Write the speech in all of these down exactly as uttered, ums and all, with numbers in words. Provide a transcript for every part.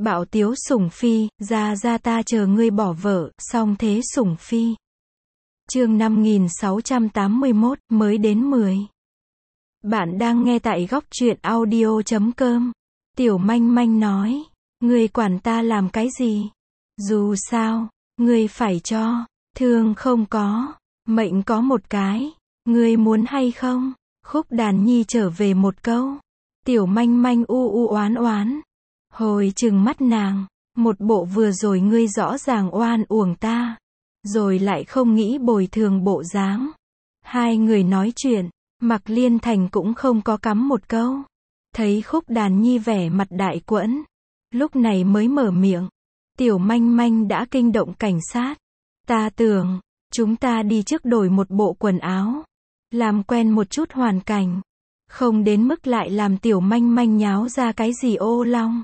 Bạo tiếu sủng phi, ra ra ta chờ ngươi bỏ vợ, song thế sủng phi. Chương năm nghìn sáu trăm tám mươi mốt, mới đến mười. Bạn đang nghe tại góc truyện audio chấm com. Tiểu manh manh nói, ngươi quản ta làm cái gì? Dù sao, ngươi phải cho, thương không có, mệnh có một cái, ngươi muốn hay không? Khúc Đàn Nhi trở về một câu. Tiểu manh manh u u oán oán. Hồi trừng mắt nàng, một bộ vừa rồi ngươi rõ ràng oan uổng ta, rồi lại không nghĩ bồi thường bộ dáng. Hai người nói chuyện, Mạc Liên Thành cũng không có cắm một câu. Thấy Khúc Đàn Nhi vẻ mặt đại quẫn, lúc này mới mở miệng. Tiểu manh manh đã kinh động cảnh sát. Ta tưởng, chúng ta đi trước đổi một bộ quần áo, làm quen một chút hoàn cảnh, không đến mức lại làm tiểu manh manh nháo ra cái gì ô long.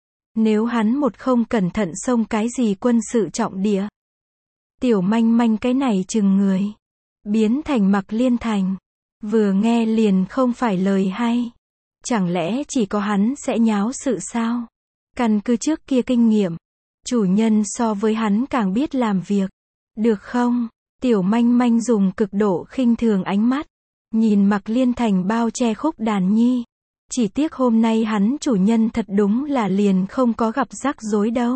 Nếu hắn một không cẩn thận xông cái gì quân sự trọng địa, tiểu manh manh cái này chừng người, biến thành Mạc Liên Thành. Vừa nghe liền không phải lời hay. Chẳng lẽ chỉ có hắn sẽ nháo sự sao? Căn cứ trước kia kinh nghiệm, chủ nhân so với hắn càng biết làm việc. Được không? Tiểu manh manh dùng cực độ khinh thường ánh mắt, nhìn Mạc Liên Thành bao che Khúc Đàn Nhi. Chỉ tiếc hôm nay hắn chủ nhân thật đúng là liền không có gặp rắc rối đâu.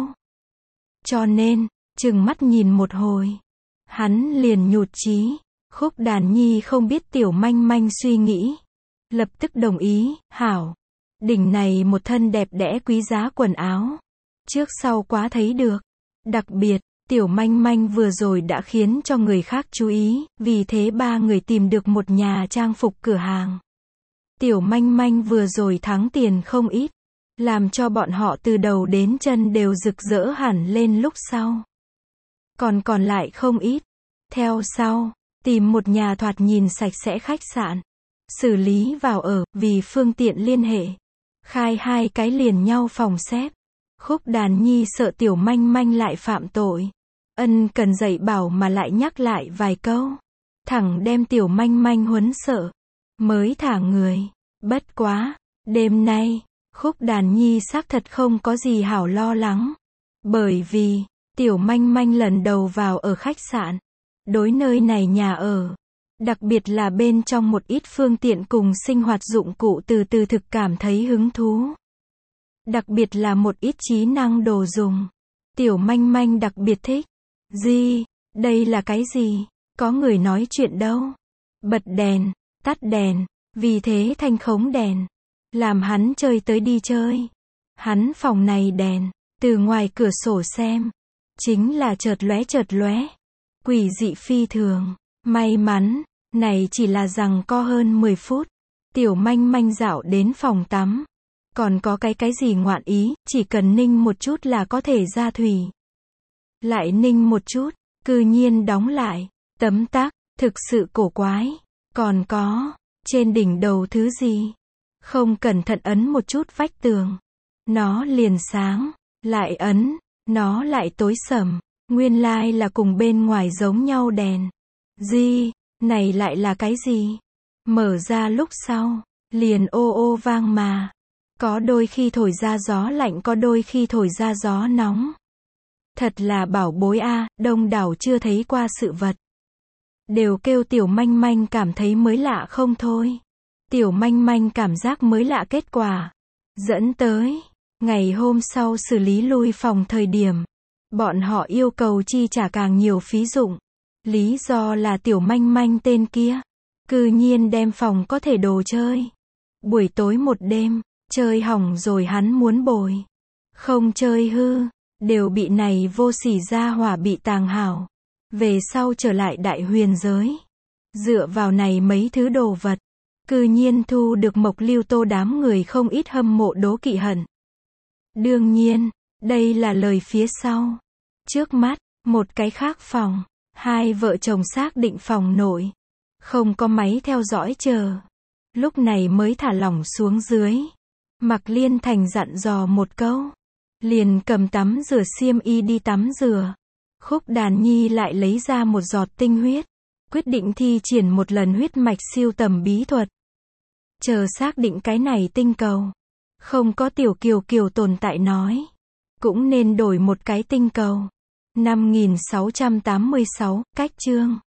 Cho nên, chừng mắt nhìn một hồi, hắn liền nhụt chí. Khúc Đàn Nhi không biết tiểu manh manh suy nghĩ, lập tức đồng ý. Hảo, đỉnh này một thân đẹp đẽ quý giá quần áo, trước sau quá thấy được. Đặc biệt, tiểu manh manh vừa rồi đã khiến cho người khác chú ý, vì thế ba người tìm được một nhà trang phục cửa hàng. Tiểu manh manh vừa rồi thắng tiền không ít, làm cho bọn họ từ đầu đến chân đều rực rỡ hẳn lên. Lúc sau, còn còn lại không ít. Theo sau, tìm một nhà thoạt nhìn sạch sẽ khách sạn, xử lý vào ở, vì phương tiện liên hệ, khai hai cái liền nhau phòng xếp. Khúc Đàn Nhi sợ tiểu manh manh lại phạm tội, ân cần dạy bảo mà lại nhắc lại vài câu, thẳng đem tiểu manh manh huấn sợ, mới thả người. Bất quá, đêm nay, Khúc Đàn Nhi xác thật không có gì hảo lo lắng, bởi vì, tiểu manh manh lần đầu vào ở khách sạn, đối nơi này nhà ở, đặc biệt là bên trong một ít phương tiện cùng sinh hoạt dụng cụ từ từ thực cảm thấy hứng thú. Đặc biệt là một ít trí năng đồ dùng, tiểu manh manh đặc biệt thích. Gì, đây là cái gì? Có người nói chuyện đâu? Bật đèn, tắt đèn, vì thế thanh khống đèn, làm hắn chơi tới đi chơi. Hắn phòng này đèn, từ ngoài cửa sổ xem, chính là chợt lóe chợt lóe, quỷ dị phi thường. May mắn, này chỉ là rằng co hơn mười phút, tiểu manh manh dạo đến phòng tắm. Còn có cái cái gì ngoạn ý, chỉ cần ninh một chút là có thể ra thủy. Lại ninh một chút, cư nhiên đóng lại, tấm tắc, thực sự cổ quái. Còn có, trên đỉnh đầu thứ gì? Không cẩn thận ấn một chút vách tường, nó liền sáng, lại ấn, nó lại tối sầm. Nguyên lai là cùng bên ngoài giống nhau đèn. Gì, này lại là cái gì? Mở ra lúc sau, liền ô ô vang mà. Có đôi khi thổi ra gió lạnh, có đôi khi thổi ra gió nóng. Thật là bảo bối a, đông đảo chưa thấy qua sự vật, đều kêu tiểu manh manh cảm thấy mới lạ không thôi. Tiểu manh manh cảm giác mới lạ kết quả, dẫn tới, ngày hôm sau xử lý lui phòng thời điểm, bọn họ yêu cầu chi trả càng nhiều phí dụng. Lý do là tiểu manh manh tên kia, cư nhiên đem phòng có thể đồ chơi. Buổi tối một đêm, chơi hỏng rồi hắn muốn bồi. Không chơi hư, đều bị này vô sỉ gia hỏa bị tàng hảo. Về sau trở lại đại huyền giới, dựa vào này mấy thứ đồ vật, cư nhiên thu được Mộc Lưu Tô đám người không ít hâm mộ đố kỵ hận. Đương nhiên, đây là lời phía sau. Trước mắt, một cái khác phòng, hai vợ chồng xác định phòng nội không có máy theo dõi chờ, lúc này mới thả lỏng xuống dưới. Mạc Liên Thành dặn dò một câu, liền cầm tắm rửa xiêm y đi tắm rửa. Khúc Đàn Nhi lại lấy ra một giọt tinh huyết, quyết định thi triển một lần huyết mạch siêu tầm bí thuật. Chờ xác định cái này tinh cầu không có tiểu kiều kiều tồn tại nói, cũng nên đổi một cái tinh cầu. năm nghìn sáu trăm tám mươi sáu, cách chương